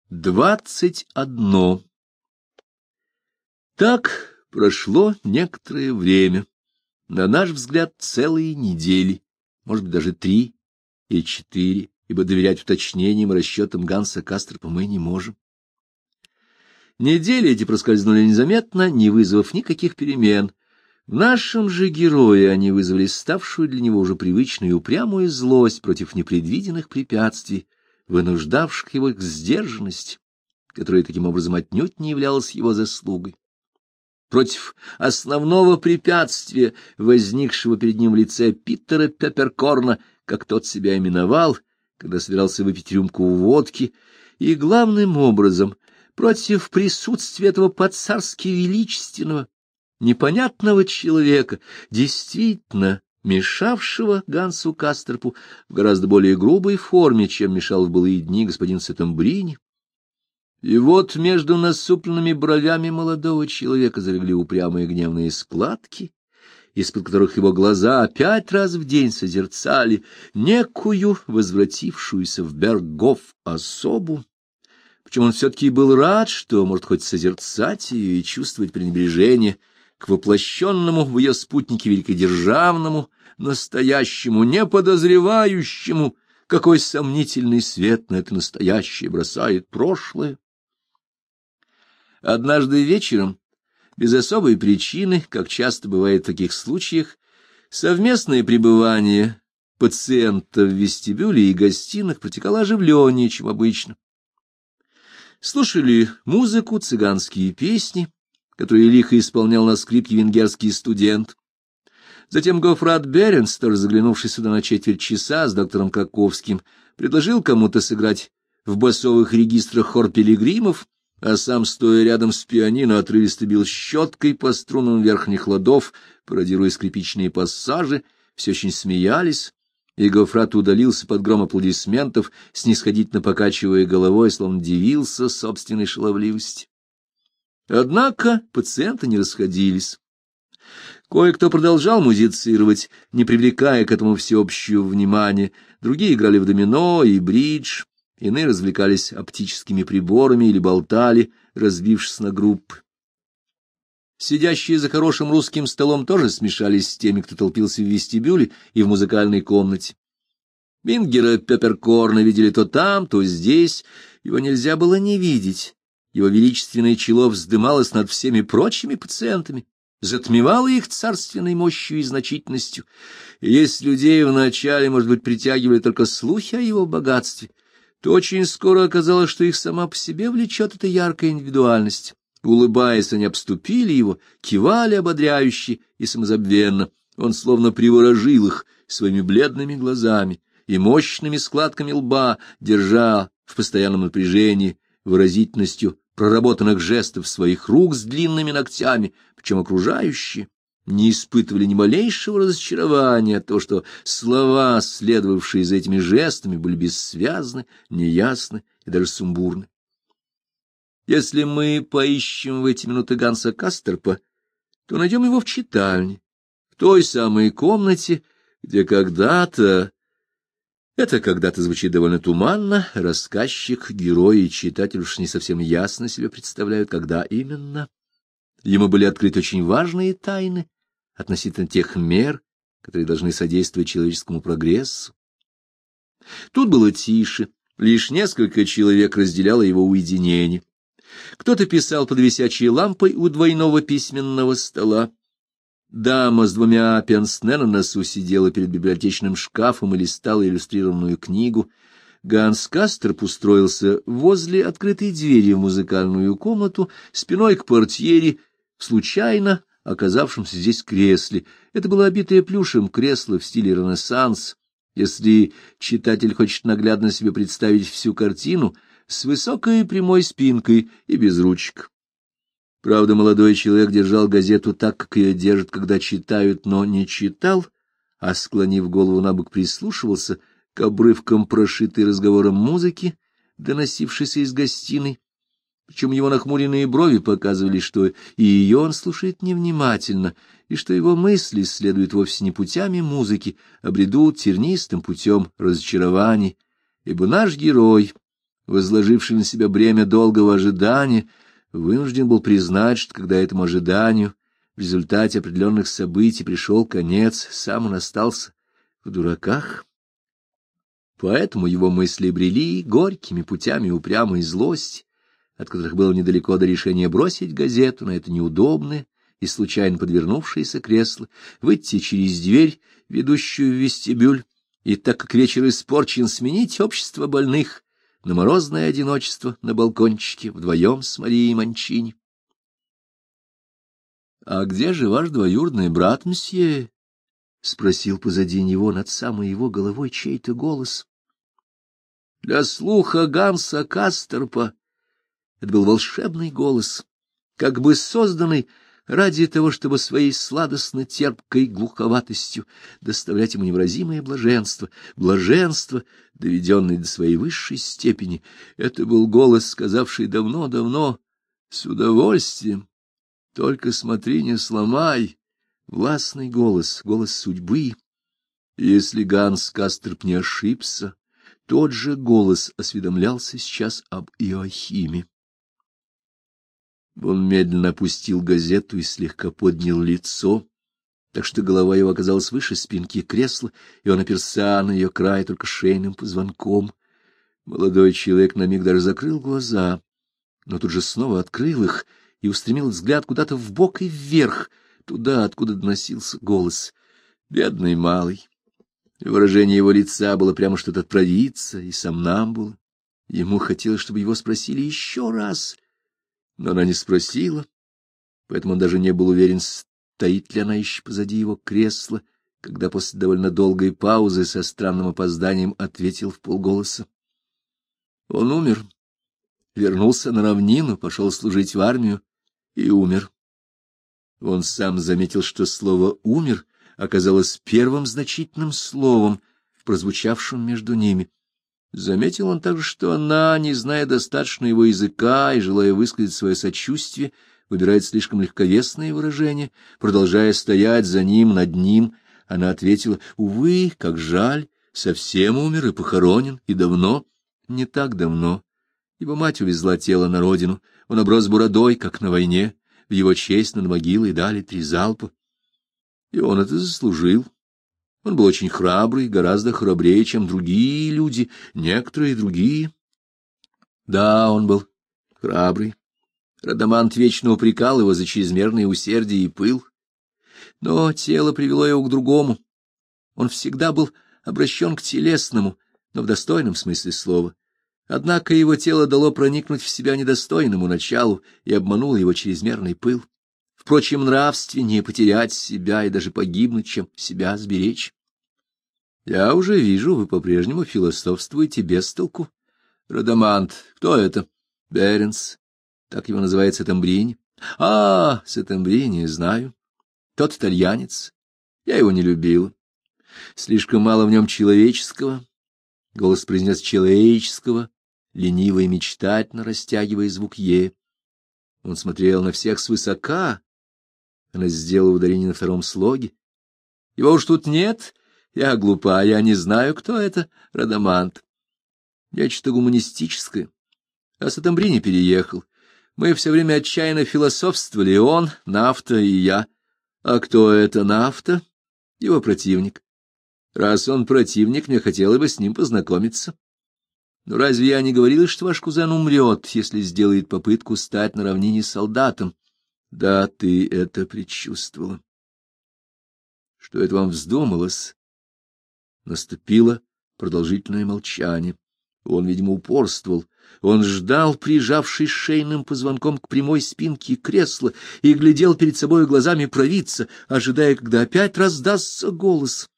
21. Так прошло некоторое время, на наш взгляд, целые недели, может быть, даже 3 или 4, ибо доверять уточнениям и расчетам Ганса Касторпа мы не можем. Недели эти проскользнули незаметно, не вызвав никаких перемен. В нашем же герое они вызвали ставшую для него уже привычную и упрямую злость против непредвиденных препятствий, вынуждавших его к сдержанности, которая таким образом отнюдь не являлась его заслугой. Против основного препятствия, возникшего перед ним в лице Питера Пепперкорна, как тот себя именовал, когда собирался выпить рюмку водки, и главным образом против присутствия этого по-царски величественного, непонятного человека, действительно мешавшего Гансу Касторпу в гораздо более грубой форме, чем мешал в былые дни господин Сеттембрини. И вот между насупленными бровями молодого человека залегли упрямые гневные складки, из-под которых его глаза 5 раз в день созерцали некую возвратившуюся в Берггоф особу. Причем он все-таки был рад, что может хоть созерцать ее и чувствовать пренебрежение к воплощенному в ее спутнике великодержавному, настоящему, неподозревающему, какой сомнительный свет на это настоящее бросает прошлое. Однажды вечером, без особой причины, как часто бывает в таких случаях, совместное пребывание пациента в вестибюле и гостиных протекало оживленнее, чем обычно. Слушали музыку, цыганские песни, которые лихо исполнял на скрипке венгерский студент. Затем Гофрат Беренстер, заглянувший сюда на четверть часа с доктором Краковским, предложил кому-то сыграть в басовых регистрах хор пилигримов, а сам, стоя рядом с пианино, отрывисто бил щеткой по струнам верхних ладов, пародируя скрипичные пассажи, все очень смеялись, и Гофрат удалился под гром аплодисментов, снисходительно покачивая головой, словно дивился собственной шаловливости. Однако пациенты не расходились. Кое-кто продолжал музицировать, не привлекая к этому всеобщего внимания, другие играли в домино и бридж, иные развлекались оптическими приборами или болтали, разбившись на группы. Сидящие за хорошим русским столом тоже смешались с теми, кто толпился в вестибюле и в музыкальной комнате. Бингера Пепперкорна видели то там, то здесь, его нельзя было не видеть. Его величественное чело вздымалось над всеми прочими пациентами, затмевало их царственной мощью и значительностью. И если людей вначале, может быть, притягивали только слухи о его богатстве, то очень скоро оказалось, что их сама по себе влечет эта яркая индивидуальность. Улыбаясь, они обступили его, кивали ободряюще и самозабвенно. Он словно приворожил их своими бледными глазами и мощными складками лба, держа в постоянном напряжении выразительностью проработанных жестов своих рук с длинными ногтями, причем окружающие не испытывали ни малейшего разочарования от того, что слова, следовавшие за этими жестами, были бессвязны, неясны и даже сумбурны. Если мы поищем в эти минуты Ганса Касторпа, то найдем его в читальне, в той самой комнате, где когда-то... Это когда-то звучит довольно туманно, рассказчик, герой и читатель уж не совсем ясно себе представляют, когда именно. Ему были открыты очень важные тайны относительно тех мер, которые должны содействовать человеческому прогрессу. Тут было тише, лишь несколько человек разделяло его уединение. Кто-то писал под висячей лампой у двойного письменного стола. Дама с 2 пенсне на носу сидела перед библиотечным шкафом и листала иллюстрированную книгу. Ганс Касторп устроился возле открытой двери в музыкальную комнату, спиной к портьере, случайно оказавшемся здесь кресле. Это было обитое плюшем кресло в стиле Ренессанс. Если читатель хочет наглядно себе представить всю картину, с высокой прямой спинкой и без ручек. Правда, молодой человек держал газету так, как ее держат, когда читают, но не читал, а, склонив голову набок, прислушивался к обрывкам прошитой разговором музыки, доносившейся из гостиной. Причем его нахмуренные брови показывали, что и ее он слушает невнимательно, и что его мысли следуют вовсе не путями музыки, а бредут тернистым путем разочарований, ибо наш герой возложивший на себя бремя долгого ожидания, вынужден был признать, что когда этому ожиданию в результате определенных событий пришел конец, сам он остался в дураках. Поэтому его мысли брели горькими путями упрямой злости, от которых было недалеко до решения бросить газету на это неудобное и случайно подвернувшееся кресло, выйти через дверь, ведущую в вестибюль, и, так как вечер испорчен, сменить общество больных на морозное одиночество на балкончике вдвоем с Марией Манчини. — А где же ваш двоюродный брат, мсье? — спросил позади него над самой его головой чей-то голос. Для слуха Ганса Касторпа это был волшебный голос, как бы созданный ради того, чтобы своей сладостно-терпкой глуховатостью доставлять ему невыразимое блаженство, блаженство, доведенное до своей высшей степени. Это был голос, сказавший давно-давно: «С удовольствием, только смотри, не сломай», властный голос, голос судьбы. И если Ганс Касторп не ошибся, тот же голос осведомлялся сейчас об Иоахиме. Он медленно опустил газету и слегка поднял лицо, так что голова его оказалась выше спинки кресла, и он оперся на ее край только шейным позвонком. Молодой человек на миг даже закрыл глаза, но тут же снова открыл их и устремил взгляд куда-то вбок и вверх, туда, откуда доносился голос. Бедный малый. Выражение его лица было прямо что-то от провидца и сомнамбула. Ему хотелось, чтобы его спросили еще раз, но она не спросила, поэтому он даже не был уверен, стоит ли она еще позади его кресла, когда после довольно долгой паузы со странным опозданием ответил вполголоса: он умер, вернулся на равнину, пошел служить в армию и умер. Он сам заметил, что слово «умер» оказалось первым значительным словом, прозвучавшим между ними. Заметил он также, что она, не зная достаточно его языка и желая высказать свое сочувствие, выбирает слишком легковесные выражения. Продолжая стоять за ним, над ним, она ответила: «Увы, как жаль, совсем умер и похоронен, и давно». Не так давно. Его мать увезла тело на родину, он оброс бородой, как на войне, в его честь над могилой дали 3 залпа. И он это заслужил. Он был очень храбрый, гораздо храбрее, чем другие люди, некоторые другие. Да, он был храбрый. Радамант вечно упрекал его за чрезмерное усердие и пыл. Но тело привело его к другому. Он всегда был обращен к телесному, но в достойном смысле слова. Однако его тело дало проникнуть в себя недостойному началу и обмануло его чрезмерный пыл. Впрочем, нравственнее потерять себя и даже погибнуть, чем себя сберечь. Я уже вижу, вы по-прежнему философствуете без толку. Радамант, кто это? Беренс. Так его называет Сеттембрини. А, Сеттембрини, знаю. Тот итальянец. Я его не любил. Слишком мало в нем человеческого. Голос произнес человеческого, лениво и мечтательно растягивая звук «е». Он смотрел на всех свысока. Она сделала ударение на втором слоге. Его уж тут нет. Я глупа, я не знаю, кто это, Радамант. Нечто гуманистическое. А Сеттембрини переехал. Мы все время отчаянно философствовали, он, Нафта и я. А кто это Нафта? Его противник. Раз он противник, мне хотелось бы с ним познакомиться. Но разве я не говорила, что ваш кузен умрет, если сделает попытку стать на равнине солдатом? Да, ты это предчувствовала. Что это вам вздумалось? Наступило продолжительное молчание. Он, видимо, упорствовал. Он ждал, прижавшись шейным позвонком к прямой спинке кресла, и глядел перед собой глазами провидца, ожидая, когда опять раздастся голос.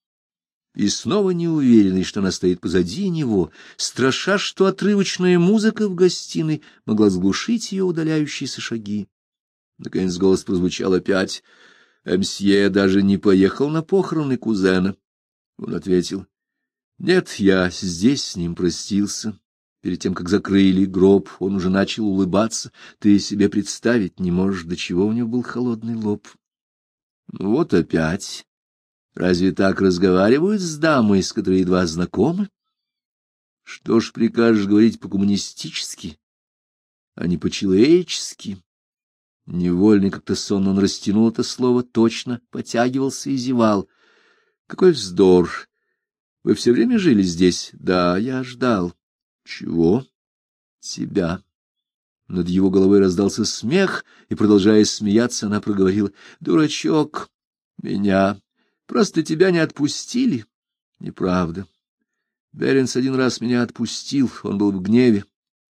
И снова неуверенный, что она стоит позади него, страша, что отрывочная музыка в гостиной могла сглушить ее удаляющиеся шаги. Наконец голос прозвучал опять. Мсье даже не поехал на похороны кузена. Он ответил: нет, я здесь с ним простился. Перед тем, как закрыли гроб, он уже начал улыбаться. Ты себе представить не можешь, до чего у него был холодный лоб. Ну вот опять. Разве так разговаривают с дамой, с которой едва знакомы? Что ж прикажешь говорить по-коммунистически, а не по-человечески? Невольно как-то сонно он растянул это слово, точно потягивался и зевал. Какой вздор! Вы все время жили здесь? Да, я ждал. Чего? Тебя. Над его головой раздался смех, и, продолжая смеяться, она проговорила: дурачок, меня. Просто тебя не отпустили. Неправда. Беренс один раз меня отпустил, он был в гневе.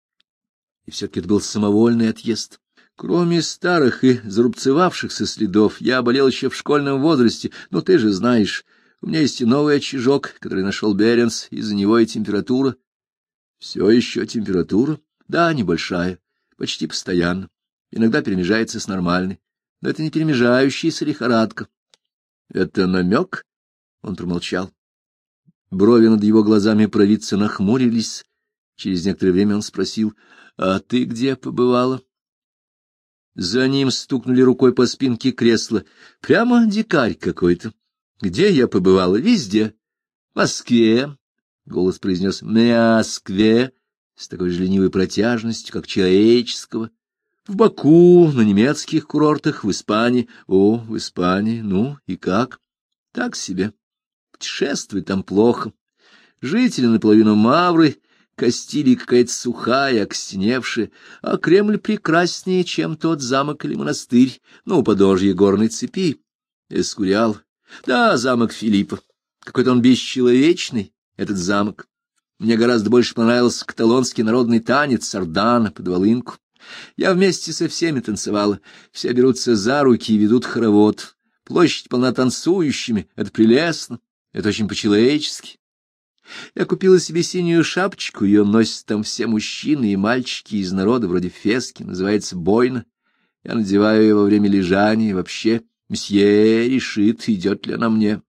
И все-таки это был самовольный отъезд. Кроме старых и зарубцевавшихся следов, я болел еще в школьном возрасте, но ты же знаешь, у меня есть и новый очажок, который нашел Беренс, из-за него и температура. Все еще температура? Да, небольшая, почти постоянно. Иногда перемежается с нормальной, но это не перемежающаяся лихорадка. Это намек? Он промолчал. Брови над его глазами провидца нахмурились. Через некоторое время он спросил: а ты где побывала? За ним стукнули рукой по спинке кресла. Прямо дикарь какой-то. Где я побывала? Везде. В Москве, — голос произнес, — Москве, с такой же ленивой протяжностью, как человеческого. В Баку, на немецких курортах, в Испании. О, в Испании, ну и как? Так себе. Путешествовать там плохо. Жители наполовину мавры, Кастилия какая-то сухая, окостеневшая, а Кремль прекраснее, чем тот замок или монастырь, ну, у подножья горной цепи. Эскуриал. Да, замок Филиппа. Какой-то он бесчеловечный, этот замок. Мне гораздо больше понравился каталонский народный танец сардана под волынку. Я вместе со всеми танцевала. Все берутся за руки и ведут хоровод. Площадь полна танцующими. Это прелестно. Это очень по-человечески. Я купила себе синюю шапочку, ее носят там все мужчины и мальчики из народа, вроде фески, называется бойна. Я надеваю ее во время лежания, и вообще мсье решит, идет ли она мне.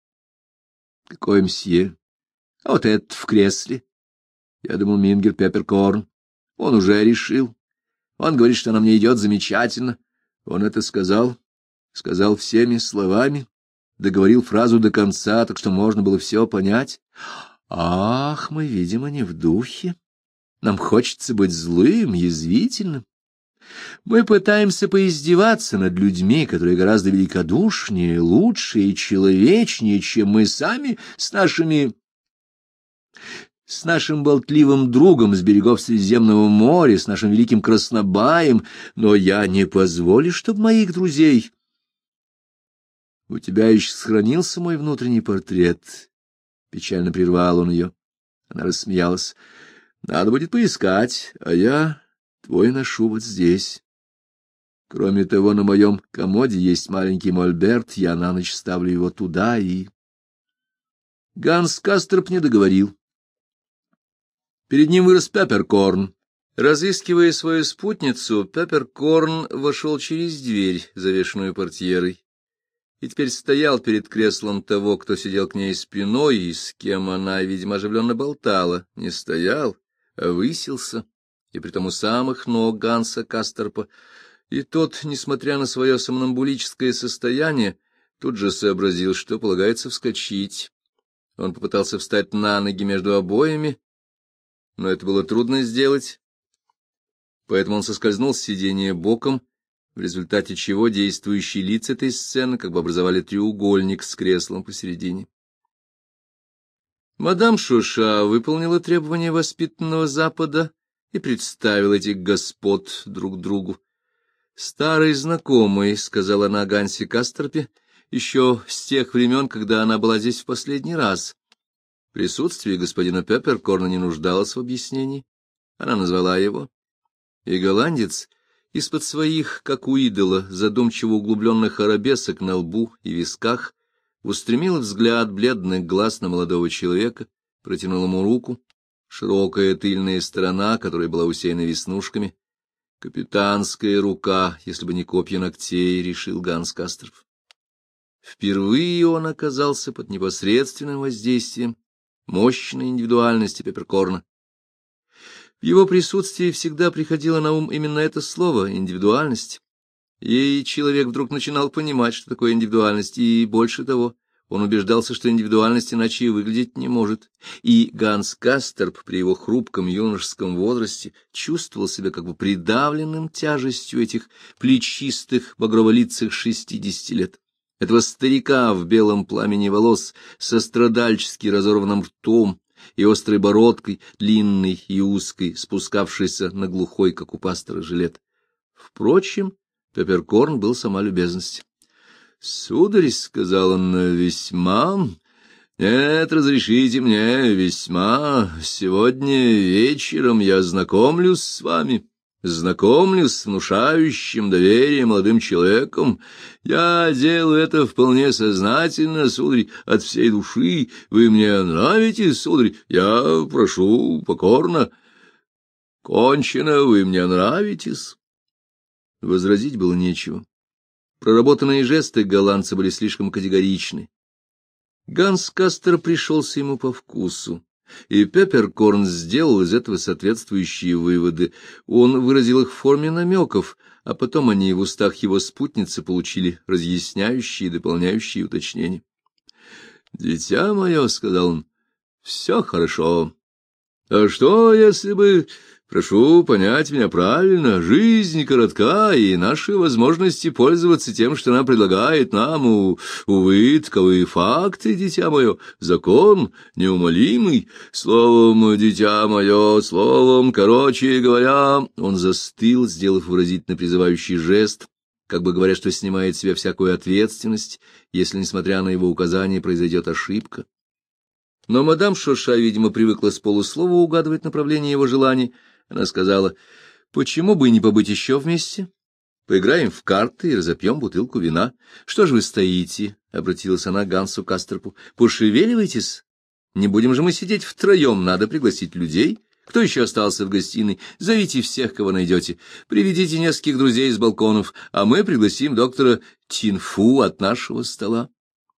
Какой мсье? А вот этот в кресле. Я думал, Мингер Пепперкорн. Он уже решил. Он говорит, что она мне идет замечательно. Он это сказал. Сказал всеми словами. Договорил фразу до конца, так что можно было все понять. Ах, мы, видимо, не в духе. Нам хочется быть злым, язвительным. Мы пытаемся поиздеваться над людьми, которые гораздо великодушнее, лучше и человечнее, чем мы сами с нашим болтливым другом с берегов Средиземного моря, с нашим великим Краснобаем, но я не позволю, чтобы моих друзей... У тебя еще сохранился мой внутренний портрет. Печально прервал он ее. Она рассмеялась. Надо будет поискать, а я твой ношу вот здесь. Кроме того, на моем комоде есть маленький мольберт, я на ночь ставлю его туда и... Ганс Касторп не договорил. Перед ним вырос Пепперкорн. Разыскивая свою спутницу, Пепперкорн вошел через дверь, завешенную портьерой, и теперь стоял перед креслом того, кто сидел к ней спиной, и с кем она, видимо, оживленно болтала. Не стоял, а высился, и притом у самых ног Ганса Касторпа. И тот, несмотря на свое сомнамбулическое состояние, тут же сообразил, что полагается вскочить. Он попытался встать на ноги между обоями, но это было трудно сделать, поэтому он соскользнул с сиденья боком, в результате чего действующие лица этой сцены как бы образовали треугольник с креслом посередине. Мадам Шуша выполнила требования воспитанного Запада и представила этих господ друг другу. «Старый знакомый», — сказала она Гансе Касторпе, еще с тех времен, когда она была здесь в последний раз. Присутствие господина Пепперкорна не нуждалось в объяснении. Она назвала его. И голландец из-под своих, как у идола, задумчиво углубленных арабесок на лбу и висках устремил взгляд бледных глаз на молодого человека, протянул ему руку, широкая тыльная сторона, которая была усеяна веснушками. Капитанская рука, если бы не копья ногтей, решил Ганс Касторп. Впервые он оказался под непосредственным воздействием мощной индивидуальности Пепперкорна. В его присутствии всегда приходило на ум именно это слово — индивидуальность. И человек вдруг начинал понимать, что такое индивидуальность, и, больше того, Он убеждался, что индивидуальность иначе и выглядеть не может, и Ганс Касторп при его хрупком юношеском возрасте чувствовал себя как бы придавленным тяжестью этих плечистых багроволицых 60 лет. Этого старика в белом пламени волос, со страдальчески разорванным ртом и острой бородкой, длинной и узкой, спускавшейся на глухой, как у пастора, жилет. Впрочем, Пепперкорн был сама любезность. — Сударь, — сказал он, — весьма... Нет, разрешите мне, весьма... Сегодня вечером я знакомлюсь с вами, знакомлюсь с внушающим доверие молодым человеком. Я делаю это вполне сознательно, сударь, от всей души. Вы мне нравитесь, сударь, я прошу покорно. Кончено, вы мне нравитесь. Возразить было нечего. Проработанные жесты голландца были слишком категоричны. Ганс Кастер пришелся ему по вкусу, и Пепперкорн сделал из этого соответствующие выводы. Он выразил их в форме намеков, а потом они в устах его спутницы получили разъясняющие и дополняющие уточнения. — Дитя мое, — сказал он, — все хорошо. А что, если бы... Прошу понять меня правильно, жизнь коротка, и наши возможности пользоваться тем, что она предлагает нам, увы, таковы факты, дитя мое, закон неумолимый. Словом, дитя мое, словом, короче говоря, он застыл, сделав выразительно призывающий жест, как бы говоря, что снимает с себя всякую ответственность, если, несмотря на его указания, произойдет ошибка. Но мадам Шоша, видимо, привыкла с полуслова угадывать направление его желаний. Она сказала: — Почему бы не побыть еще вместе? Поиграем в карты и разопьем бутылку вина. — Что же вы стоите? — обратилась она к Гансу Кастерпу. — Пошевеливайтесь. Не будем же мы сидеть втроем, надо пригласить людей. Кто еще остался в гостиной? Зовите всех, кого найдете. Приведите нескольких друзей из балконов, а мы пригласим доктора Тинфу от нашего стола.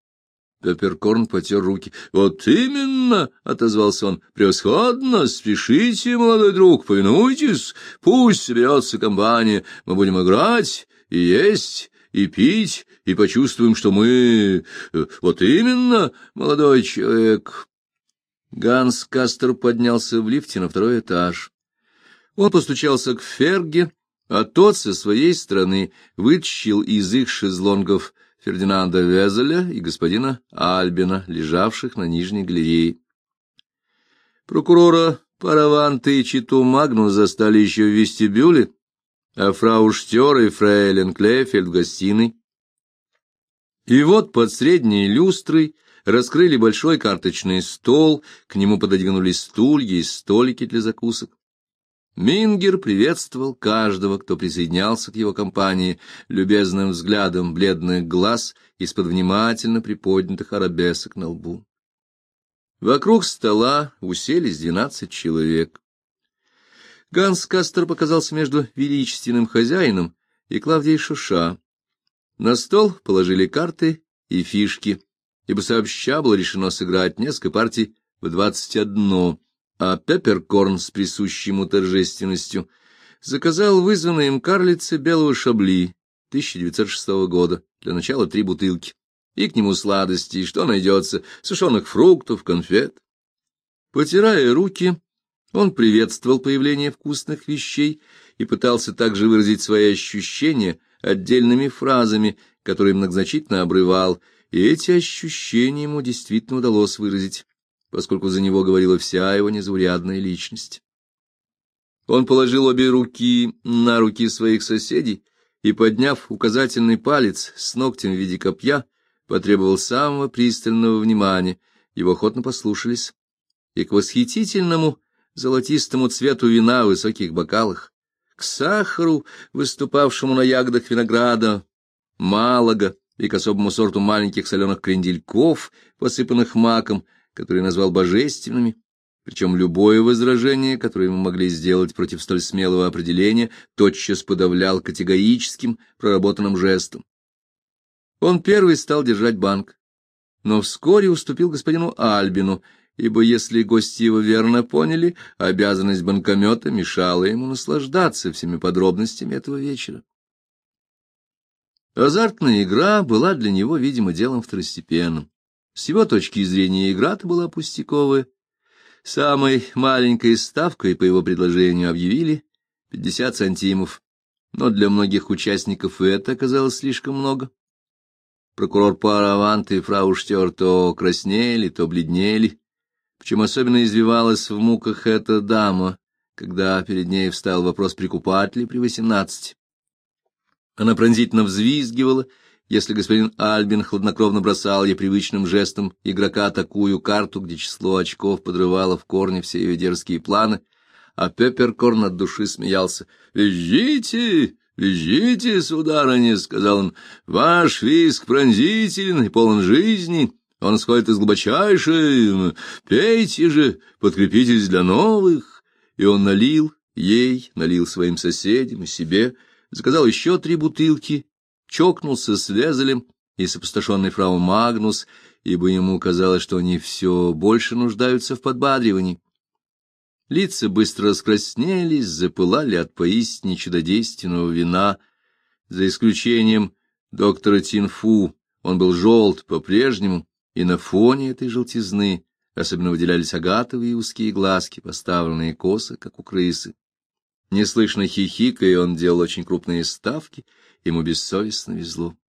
Пепперкорн потер руки. — Вот именно, — отозвался он, — превосходно, спешите, молодой друг, повинуйтесь, пусть соберется компания, мы будем играть и есть, и пить, и почувствуем, что мы... Вот именно, молодой человек. Ганс Кастер поднялся в лифте на второй этаж. Он постучался к Ферге, а тот со своей стороны вытащил из их шезлонгов Фердинанда Везеля и господина Альбина, лежавших на нижней галерее. Прокурора Параванта и читу Магнус застали еще в вестибюле, а фрау Штер и фрейлин Клефельд в гостиной. И вот под средней люстрой раскрыли большой карточный стол, к нему пододвинули стулья и столики для закусок. Мингер приветствовал каждого, кто присоединялся к его компании, любезным взглядом бледных глаз из-под внимательно приподнятых арабесок на лбу. Вокруг стола уселись 12 человек. Ганс Кастер показался между величественным хозяином и Клавдией Шоша. На стол положили карты и фишки, ибо сообща было решено сыграть несколько партий в 21, а Пепперкорн с присущей ему торжественностью заказал вызванной им карлице белого шабли 1906 года, для начала 3 бутылки, и к нему сладостей, что найдется, сушеных фруктов, конфет. Потирая руки, он приветствовал появление вкусных вещей и пытался также выразить свои ощущения отдельными фразами, которые многозначительно обрывал, и эти ощущения ему действительно удалось выразить, поскольку за него говорила вся его незаурядная личность. Он положил обе руки на руки своих соседей и, подняв указательный палец с ногтем в виде копья, потребовал самого пристального внимания. Его охотно послушались, и к восхитительному золотистому цвету вина в высоких бокалах, к сахару, выступавшему на ягодах винограда Малага, и к особому сорту маленьких соленых крендельков, посыпанных маком, которые назвал божественными, причем любое возражение, которое мы могли сделать против столь смелого определения, тотчас подавлял категорическим, проработанным жестом. Он первый стал держать банк, но вскоре уступил господину Альбину, ибо, если гости его верно поняли, обязанность банкомета мешала ему наслаждаться всеми подробностями этого вечера. Азартная игра была для него, видимо, делом второстепенным. С его точки зрения игра-то была пустяковая. Самой маленькой ставкой по его предложению объявили 50 сантимов, но для многих участников это оказалось слишком много. Прокурор Паравант и фрау Штёр то краснели, то бледнели, причем особенно извивалась в муках эта дама, когда перед ней встал вопрос прикупать ли при 18. Она пронзительно взвизгивала, если господин Альбин хладнокровно бросал ей привычным жестом игрока такую карту, где число очков подрывало в корне все ее дерзкие планы, а Пепперкорн от души смеялся. «Визжите, визжите, сударыня», — сказал он, — «ваш визг пронзителен и полон жизни, он исходит из глубочайшей, пейте же, подкрепитесь для новых». И он налил ей, налил своим соседям и себе, заказал еще 3 бутылки, чокнулся с Везелем и с опустошенной фрау Магнус, ибо ему казалось, что они все больше нуждаются в подбадривании. Лица быстро раскраснелись, запылали от поистине чудодейственного вина. За исключением доктора Тинфу, он был желт по-прежнему, и на фоне этой желтизны особенно выделялись агатовые узкие глазки, поставленные косо, как у крысы. Неслышно хихикая, он делал очень крупные ставки, ему бессовестно везло.